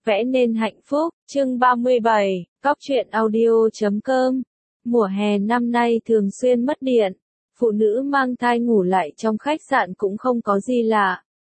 Vẽ nên hạnh phúc, chương 37, Góc truyện audio.com. Mùa hè năm nay thường xuyên mất điện, phụ nữ mang thai ngủ lại trong khách sạn cũng không có gì lạ.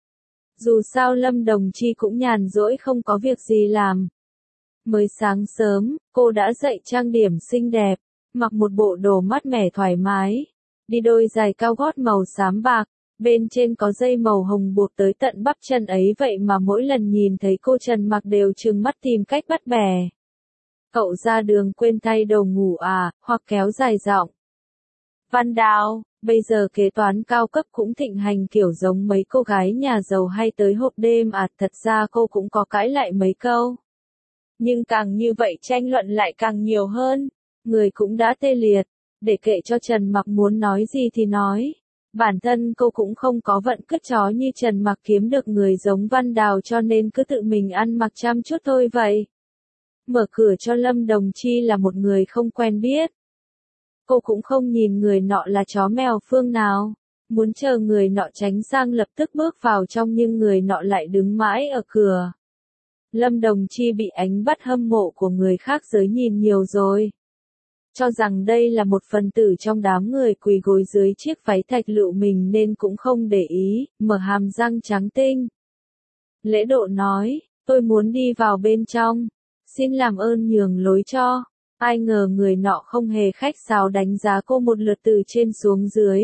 Dù sao Lâm Đồng Chi cũng nhàn rỗi không có việc gì làm. Mới sáng sớm, cô đã dậy trang điểm xinh đẹp, mặc một bộ đồ mát mẻ thoải mái, đi đôi giày cao gót màu xám bạc. Bên trên có dây màu hồng buộc tới tận bắp chân ấy vậy mà mỗi lần nhìn thấy cô Trần Mặc đều trừng mắt tìm cách bắt bè. Cậu ra đường quên thay đồ ngủ à, hoặc kéo dài giọng. Văn Đào, bây giờ kế toán cao cấp cũng thịnh hành kiểu giống mấy cô gái nhà giàu hay tới hộp đêm à, thật ra cô cũng có cãi lại mấy câu. Nhưng càng như vậy tranh luận lại càng nhiều hơn, người cũng đã tê liệt, để kệ cho Trần Mặc muốn nói gì thì nói. Bản thân cô cũng không có vận cứt chó như Trần Mặc kiếm được người giống Văn Đào cho nên cứ tự mình ăn mặc chăm chút thôi vậy. Mở cửa cho Lâm Đồng Chi là một người không quen biết. Cô cũng không nhìn người nọ là chó mèo phương nào. Muốn chờ người nọ tránh sang lập tức bước vào trong nhưng người nọ lại đứng mãi ở cửa. Lâm Đồng Chi bị ánh mắt hâm mộ của người khác giới nhìn nhiều rồi. Cho rằng đây là một phần tử trong đám người quỳ gối dưới chiếc váy thạch lựu mình nên cũng không để ý, mở hàm răng trắng tinh. Lễ độ nói, tôi muốn đi vào bên trong, xin làm ơn nhường lối cho. Ai ngờ người nọ không hề khách sáo đánh giá cô một lượt từ trên xuống dưới.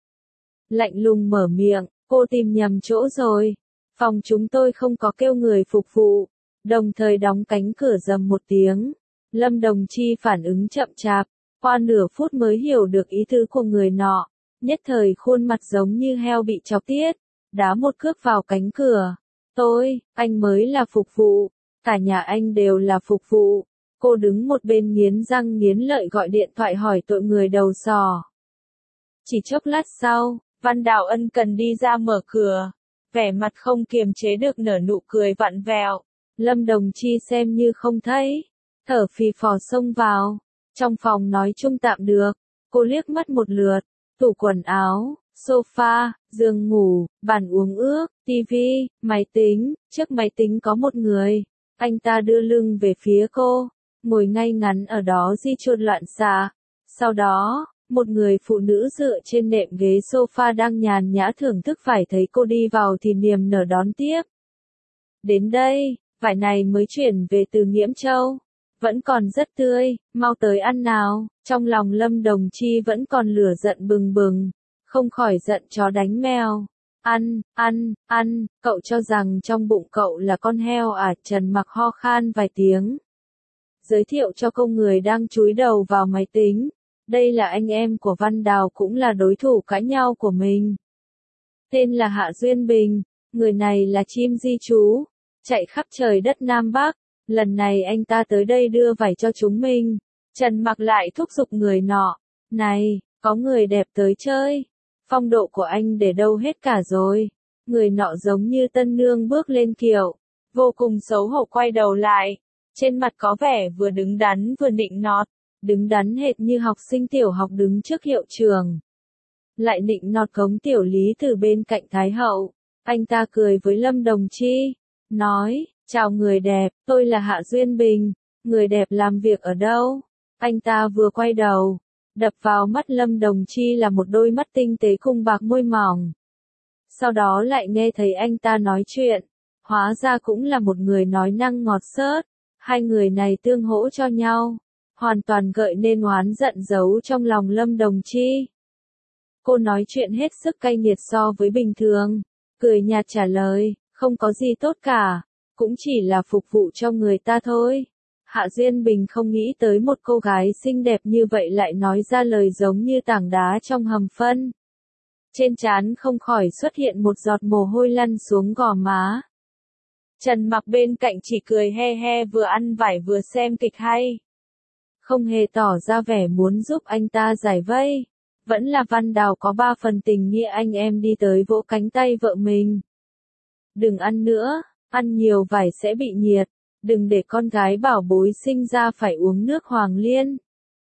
Lạnh lùng mở miệng, cô tìm nhầm chỗ rồi, phòng chúng tôi không có kêu người phục vụ, đồng thời đóng cánh cửa rầm một tiếng. Lâm Đồng Chi phản ứng chậm chạp, qua nửa phút mới hiểu được ý tứ của người nọ, nhất thời khuôn mặt giống như heo bị chọc tiết, đá một cước vào cánh cửa. Anh mới là phục vụ, cả nhà anh đều là phục vụ. Cô đứng một bên nghiến răng nghiến lợi gọi điện thoại hỏi tội người đầu sò. Chỉ chốc lát sau, Văn Đào ân cần đi ra mở cửa, vẻ mặt không kiềm chế được nở nụ cười vặn vẹo. Lâm Đồng Chi xem như không thấy. Thở phì phò xông vào, trong phòng nói chung tạm được, cô liếc mắt một lượt, tủ quần áo, sofa, giường ngủ, bàn uống ước, tivi, máy tính, trước máy tính có một người, anh ta đưa lưng về phía cô, ngồi ngay ngắn ở đó di chuột loạn xạ, sau đó, một người phụ nữ dựa trên nệm ghế sofa đang nhàn nhã thưởng thức phải thấy cô đi vào thì niềm nở đón tiếp. Đến đây, vải này mới chuyển về từ Nghiễm Châu. Vẫn còn rất tươi, mau tới ăn nào. Trong lòng Lâm Đồng Chi vẫn còn lửa giận bừng bừng, không khỏi giận chó đánh mèo. Ăn, cậu cho rằng trong bụng cậu là con heo à? Trần Mặc ho khan vài tiếng. Giới thiệu cho cô người đang chúi đầu vào máy tính. Đây là anh em của Văn Đào cũng là đối thủ cãi nhau của mình. Tên là Hạ Duyên Bình, người này là chim di trú, chạy khắp trời đất Nam Bắc. Lần này anh ta tới đây đưa vải cho chúng mình. Trần Mặc lại thúc giục người nọ. Này, có người đẹp tới chơi. Phong độ của anh để đâu hết cả rồi. Người nọ giống như tân nương bước lên kiệu. Vô cùng xấu hổ quay đầu lại. Trên mặt có vẻ vừa đứng đắn vừa nịnh nọt. Đứng đắn hệt như học sinh tiểu học đứng trước hiệu trường. Lại nịnh nọt Cống Tiểu Lý từ bên cạnh Thái Hậu. Anh ta cười với Lâm Đồng Chi. Nói. Chào người đẹp, tôi là Hạ Duyên Bình, người đẹp làm việc ở đâu? Anh ta vừa quay đầu, đập vào mắt Lâm Đồng Chi là một đôi mắt tinh tế cùng bạc môi mỏng. Sau đó lại nghe thấy anh ta nói chuyện, hóa ra cũng là một người nói năng ngọt xớt, hai người này tương hỗ cho nhau, hoàn toàn gợi nên oán giận giấu trong lòng Lâm Đồng Chi. Cô nói chuyện hết sức cay nghiệt so với bình thường, cười nhạt trả lời, không có gì tốt cả. Cũng chỉ là phục vụ cho người ta thôi. Hạ Duyên Bình không nghĩ tới một cô gái xinh đẹp như vậy lại nói ra lời giống như tảng đá trong hầm phân. Trên trán không khỏi xuất hiện một giọt mồ hôi lăn xuống gò má. Trần Mặc bên cạnh chỉ cười he he vừa ăn vải vừa xem kịch hay. Không hề tỏ ra vẻ muốn giúp anh ta giải vây. Vẫn là Văn Đào có 3 phần tình nghĩa anh em đi tới vỗ cánh tay vợ mình. Đừng ăn nữa. Ăn nhiều vải sẽ bị nhiệt, đừng để con gái bảo bối sinh ra phải uống nước Hoàng Liên.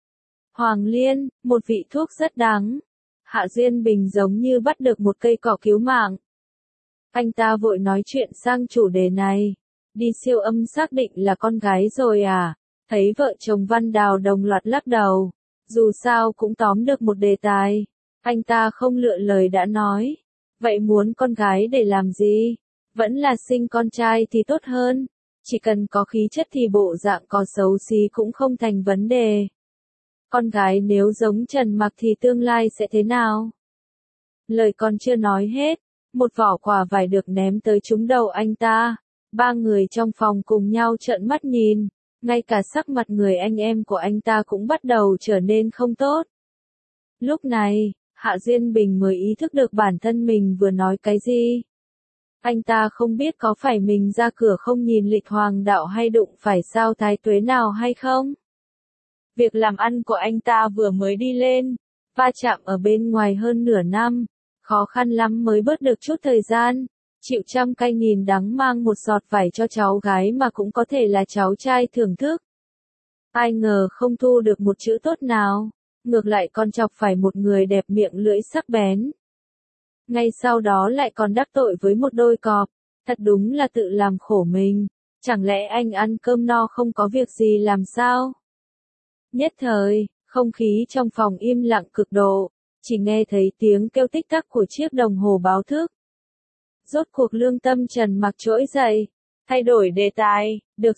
Hoàng Liên, một vị thuốc rất đắng. Hạ Duyên Bình giống như bắt được một cây cỏ cứu mạng. Anh ta vội nói chuyện sang chủ đề này. Đi siêu âm xác định là con gái rồi à? Thấy vợ chồng Văn Đào đồng loạt lắc đầu. Dù sao cũng tóm được một đề tài. Anh ta không lựa lời đã nói. Vậy muốn con gái để làm gì? Vẫn là sinh con trai thì tốt hơn. Chỉ cần có khí chất thì bộ dạng có xấu xí cũng không thành vấn đề. Con gái nếu giống Trần Mặc thì tương lai sẽ thế nào? Lời còn chưa nói hết, một vỏ quả vải được ném tới trúng đầu anh ta. Ba người trong phòng cùng nhau trợn mắt nhìn, ngay cả sắc mặt người anh em của anh ta cũng bắt đầu trở nên không tốt. Lúc này, Hạ Diên Bình mới ý thức được bản thân mình vừa nói cái gì. Anh ta không biết có phải mình ra cửa không nhìn lịch hoàng đạo hay đụng phải sao thái tuế nào hay không. Việc làm ăn của anh ta vừa mới đi lên, va chạm ở bên ngoài hơn nửa năm, khó khăn lắm mới bớt được chút thời gian, chịu trăm cay nghìn đắng mang một giọt vải cho cháu gái mà cũng có thể là cháu trai thưởng thức. Ai ngờ không thu được một chữ tốt nào, ngược lại còn chọc phải một người đẹp miệng lưỡi sắc bén. Ngay sau đó lại còn đắc tội với một đôi cọp, thật đúng là tự làm khổ mình, chẳng lẽ anh ăn cơm no không có việc gì làm sao? Nhất thời, không khí trong phòng im lặng cực độ, chỉ nghe thấy tiếng kêu tích tắc của chiếc đồng hồ báo thức. Rốt cuộc lương tâm Trần Mặc trỗi dậy, thay đổi đề tài, được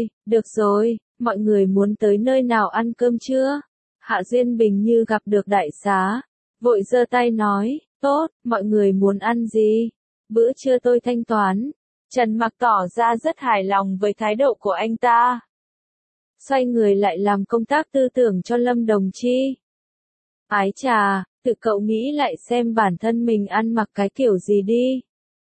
rồi, mọi người muốn tới nơi nào ăn cơm chưa? Hạ Duyên Bình như gặp được đại xá, vội giơ tay nói, tốt, mọi người muốn ăn gì? Bữa trưa tôi thanh toán. Trần Mặc tỏ ra rất hài lòng với thái độ của anh ta. Xoay người lại làm công tác tư tưởng cho Lâm Đồng Chi. Ái chà, tự cậu nghĩ lại xem bản thân mình ăn mặc cái kiểu gì đi.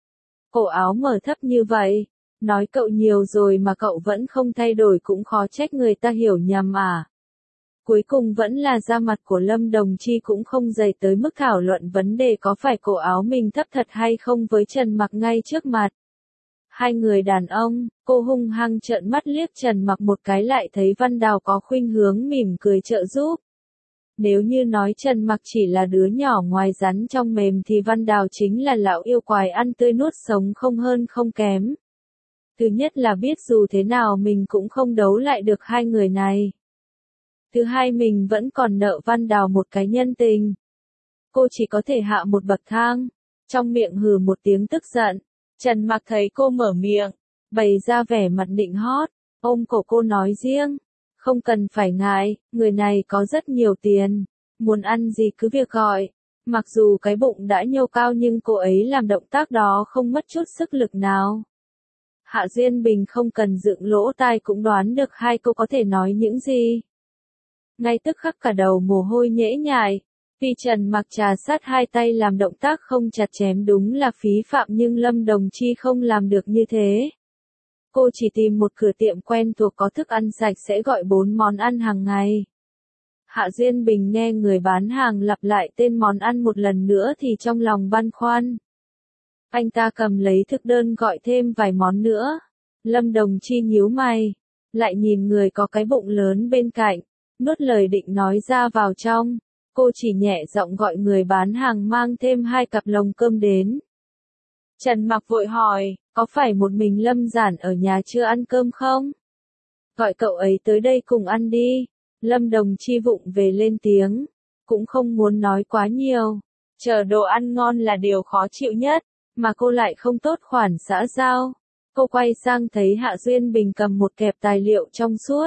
Cổ áo mở thấp như vậy, nói cậu nhiều rồi mà cậu vẫn không thay đổi cũng khó trách người ta hiểu nhầm à. Cuối cùng vẫn là da mặt của Lâm Đồng Chi cũng không dày tới mức thảo luận vấn đề có phải cổ áo mình thấp thật hay không với Trần Mặc ngay trước mặt. Hai người đàn ông, cô hung hăng trợn mắt liếc Trần Mặc một cái lại thấy Văn Đào có khuynh hướng mỉm cười trợ giúp. Nếu như nói Trần Mặc chỉ là đứa nhỏ ngoài rắn trong mềm thì Văn Đào chính là lão yêu quái ăn tươi nuốt sống không hơn không kém. Thứ nhất là biết dù thế nào mình cũng không đấu lại được hai người này. Thứ hai mình vẫn còn nợ Văn Đào một cái nhân tình. Cô chỉ có thể hạ một bậc thang, trong miệng hừ một tiếng tức giận. Trần Mặc thấy cô mở miệng, bày ra vẻ mặt định hót, ôm cổ cô nói riêng. Không cần phải ngại, người này có rất nhiều tiền, muốn ăn gì cứ việc gọi. Mặc dù cái bụng đã nhô cao nhưng cô ấy làm động tác đó không mất chút sức lực nào. Hạ Duyên Bình không cần dựng lỗ tai cũng đoán được hai cô có thể nói những gì. Ngay tức khắc cả đầu mồ hôi nhễ nhại. Vì Trần Mặc trà sát hai tay làm động tác không chặt chém đúng là phí phạm nhưng Lâm Đồng Chi không làm được như thế. Cô chỉ tìm một cửa tiệm quen thuộc có thức ăn sạch sẽ gọi 4 món ăn hàng ngày. Hạ Duyên Bình nghe người bán hàng lặp lại tên món ăn một lần nữa thì trong lòng băn khoăn. Anh ta cầm lấy thực đơn gọi thêm vài món nữa. Lâm Đồng Chi nhíu mày, lại nhìn người có cái bụng lớn bên cạnh, nuốt lời định nói ra vào trong. Cô chỉ nhẹ giọng gọi người bán hàng mang thêm 2 cặp lồng cơm đến. Trần Mặc vội hỏi, có phải một mình Lâm Giản ở nhà chưa ăn cơm không? Gọi cậu ấy tới đây cùng ăn đi. Lâm Đồng Chi vụng về lên tiếng, cũng không muốn nói quá nhiều. Chờ đồ ăn ngon là điều khó chịu nhất, mà cô lại không tốt khoản xã giao. Cô quay sang thấy Hạ Duyên Bình cầm một kẹp tài liệu trong suốt.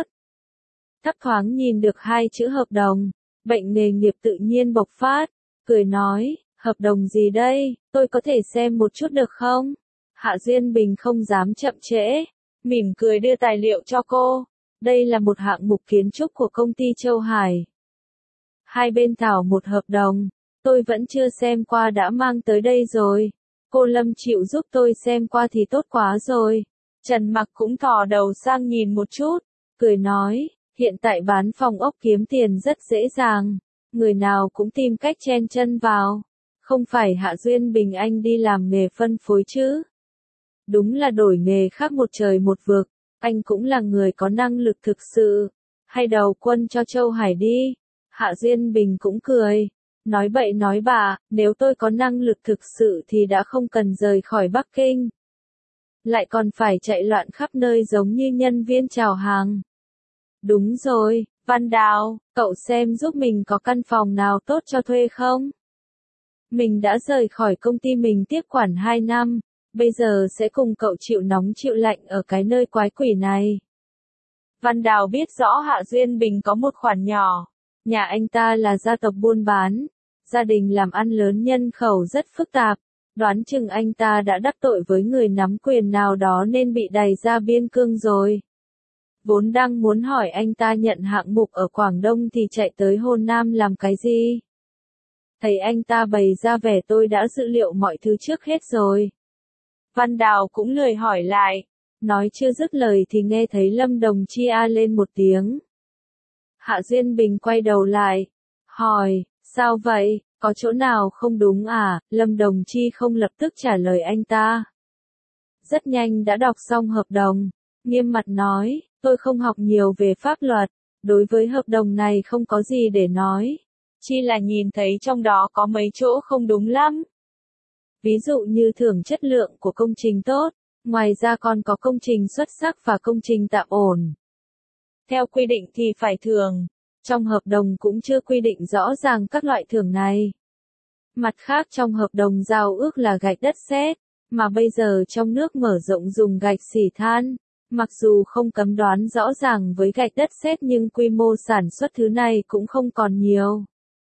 Thấp thoáng nhìn được 2 chữ hợp đồng, bệnh nghề nghiệp tự nhiên bộc phát, cười nói, hợp đồng gì đây, tôi có thể xem một chút được không? Hạ Duyên Bình không dám chậm trễ, mỉm cười đưa tài liệu cho cô. Đây là một hạng mục kiến trúc của công ty Châu Hải. Hai bên thảo một hợp đồng, tôi vẫn chưa xem qua đã mang tới đây rồi. Cô Lâm chịu giúp tôi xem qua thì tốt quá rồi. Trần Mặc cũng thò đầu sang nhìn một chút, cười nói, hiện tại bán phòng ốc kiếm tiền rất dễ dàng, người nào cũng tìm cách chen chân vào. Không phải Hạ Duyên Bình anh đi làm nghề phân phối chứ? Đúng là đổi nghề khác một trời một vực, anh cũng là người có năng lực thực sự. Hay đầu quân cho Châu Hải đi. Hạ Duyên Bình cũng cười. Nói bậy nói bạ, nếu tôi có năng lực thực sự thì đã không cần rời khỏi Bắc Kinh. Lại còn phải chạy loạn khắp nơi giống như nhân viên chào hàng. Đúng rồi, Văn Đào, cậu xem giúp mình có căn phòng nào tốt cho thuê không? Mình đã rời khỏi công ty mình tiếp quản 2 năm, bây giờ sẽ cùng cậu chịu nóng chịu lạnh ở cái nơi quái quỷ này. Văn Đào biết rõ Hạ Duyên Bình có một khoản nhỏ. Nhà anh ta là gia tộc buôn bán, gia đình làm ăn lớn nhân khẩu rất phức tạp. Đoán chừng anh ta đã đắc tội với người nắm quyền nào đó nên bị đày ra biên cương rồi. Vốn đang muốn hỏi anh ta nhận hạng mục ở Quảng Đông thì chạy tới Hồ Nam làm cái gì? Thấy anh ta bày ra vẻ tôi đã dự liệu mọi thứ trước hết rồi. Văn Đào cũng lười hỏi lại. Nói chưa dứt lời thì nghe thấy Lâm Đồng Chi a lên một tiếng. Hạ Duyên Bình quay đầu lại. Hỏi, sao vậy, có chỗ nào không đúng à? Lâm Đồng Chi không lập tức trả lời anh ta. Rất nhanh đã đọc xong hợp đồng. Nghiêm mặt nói, tôi không học nhiều về pháp luật. Đối với hợp đồng này không có gì để nói. Chỉ là nhìn thấy trong đó có mấy chỗ không đúng lắm. Ví dụ như thưởng chất lượng của công trình tốt. Ngoài ra còn có công trình xuất sắc và công trình tạm ổn. Theo quy định thì phải thưởng. Trong hợp đồng cũng chưa quy định rõ ràng các loại thưởng này. Mặt khác trong hợp đồng giao ước là gạch đất sét, mà bây giờ trong nước mở rộng dùng gạch xỉ than. Mặc dù không cấm đoán rõ ràng với gạch đất sét nhưng quy mô sản xuất thứ này cũng không còn nhiều.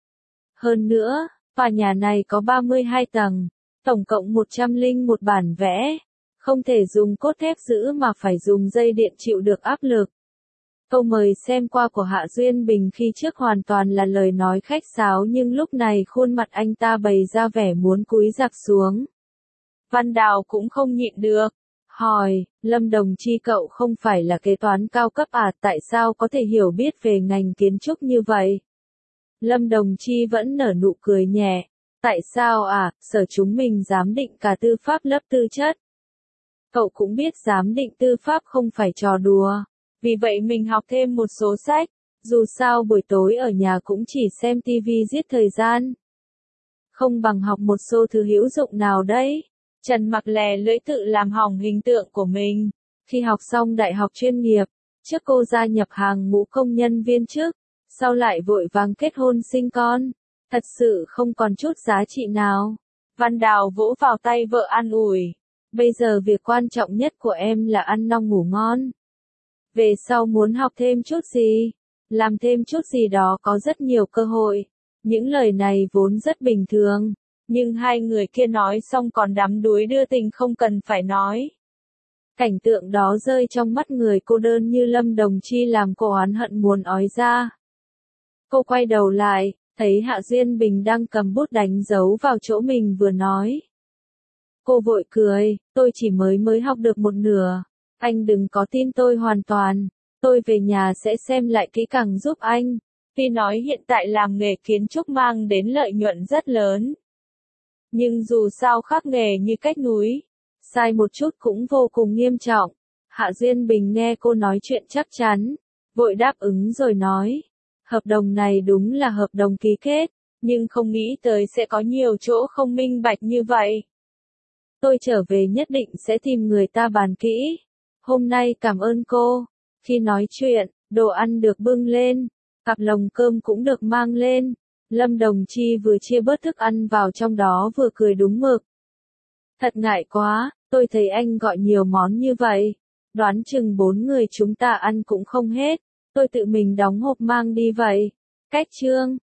Hơn nữa, tòa nhà này có 32 tầng, tổng cộng 101 bản vẽ. Không thể dùng cốt thép giữ mà phải dùng dây điện chịu được áp lực. Câu mời xem qua của Hạ Duyên Bình khi trước hoàn toàn là lời nói khách sáo nhưng lúc này khuôn mặt anh ta bày ra vẻ muốn cúi rạp xuống. Văn Đào cũng không nhịn được. Hỏi, Lâm Đồng Chi cậu không phải là kế toán cao cấp à, tại sao có thể hiểu biết về ngành kiến trúc như vậy? Lâm Đồng Chi vẫn nở nụ cười nhẹ. Tại sao à, sở chúng mình giám định cả tư pháp lớp tư chất. Cậu cũng biết giám định tư pháp không phải trò đùa. Vì vậy mình học thêm một số sách. Dù sao buổi tối ở nhà cũng chỉ xem tivi giết thời gian. Không bằng học một số thứ hữu dụng nào đấy. Trần Mặc lè lưỡi tự làm hỏng hình tượng của mình. Khi học xong đại học chuyên nghiệp, trước cô gia nhập hàng ngũ công nhân viên chức, sau lại vội vàng kết hôn sinh con. Thật sự không còn chút giá trị nào. Văn Đào vỗ vào tay vợ an ủi. Bây giờ việc quan trọng nhất của em là ăn no ngủ ngon. Về sau muốn học thêm chút gì, làm thêm chút gì đó có rất nhiều cơ hội. Những lời này vốn rất bình thường, nhưng hai người kia nói xong còn đắm đuối đưa tình không cần phải nói. Cảnh tượng đó rơi trong mắt người cô đơn như Lâm Đồng Chi làm cô oán hận muốn ói ra. Cô quay đầu lại, thấy Hạ Duyên Bình đang cầm bút đánh dấu vào chỗ mình vừa nói. Cô vội cười, tôi chỉ mới học được một nửa. Anh đừng có tin tôi hoàn toàn. Tôi về nhà sẽ xem lại kỹ càng giúp anh. Tuy nói hiện tại làm nghề kiến trúc mang đến lợi nhuận rất lớn. Nhưng dù sao khác nghề như cách núi. Sai một chút cũng vô cùng nghiêm trọng. Hạ Duyên Bình nghe cô nói chuyện chắc chắn. Vội đáp ứng rồi nói. Hợp đồng này đúng là hợp đồng ký kết. Nhưng không nghĩ tới sẽ có nhiều chỗ không minh bạch như vậy. Tôi trở về nhất định sẽ tìm người ta bàn kỹ. Hôm nay cảm ơn cô. Khi nói chuyện, đồ ăn được bưng lên, cặp lồng cơm cũng được mang lên. Lâm Đồng Chi vừa chia bớt thức ăn vào trong đó vừa cười đúng mực. Thật ngại quá, tôi thấy anh gọi nhiều món như vậy. Đoán chừng 4 người chúng ta ăn cũng không hết. Tôi tự mình đóng hộp mang đi vậy. Cách chương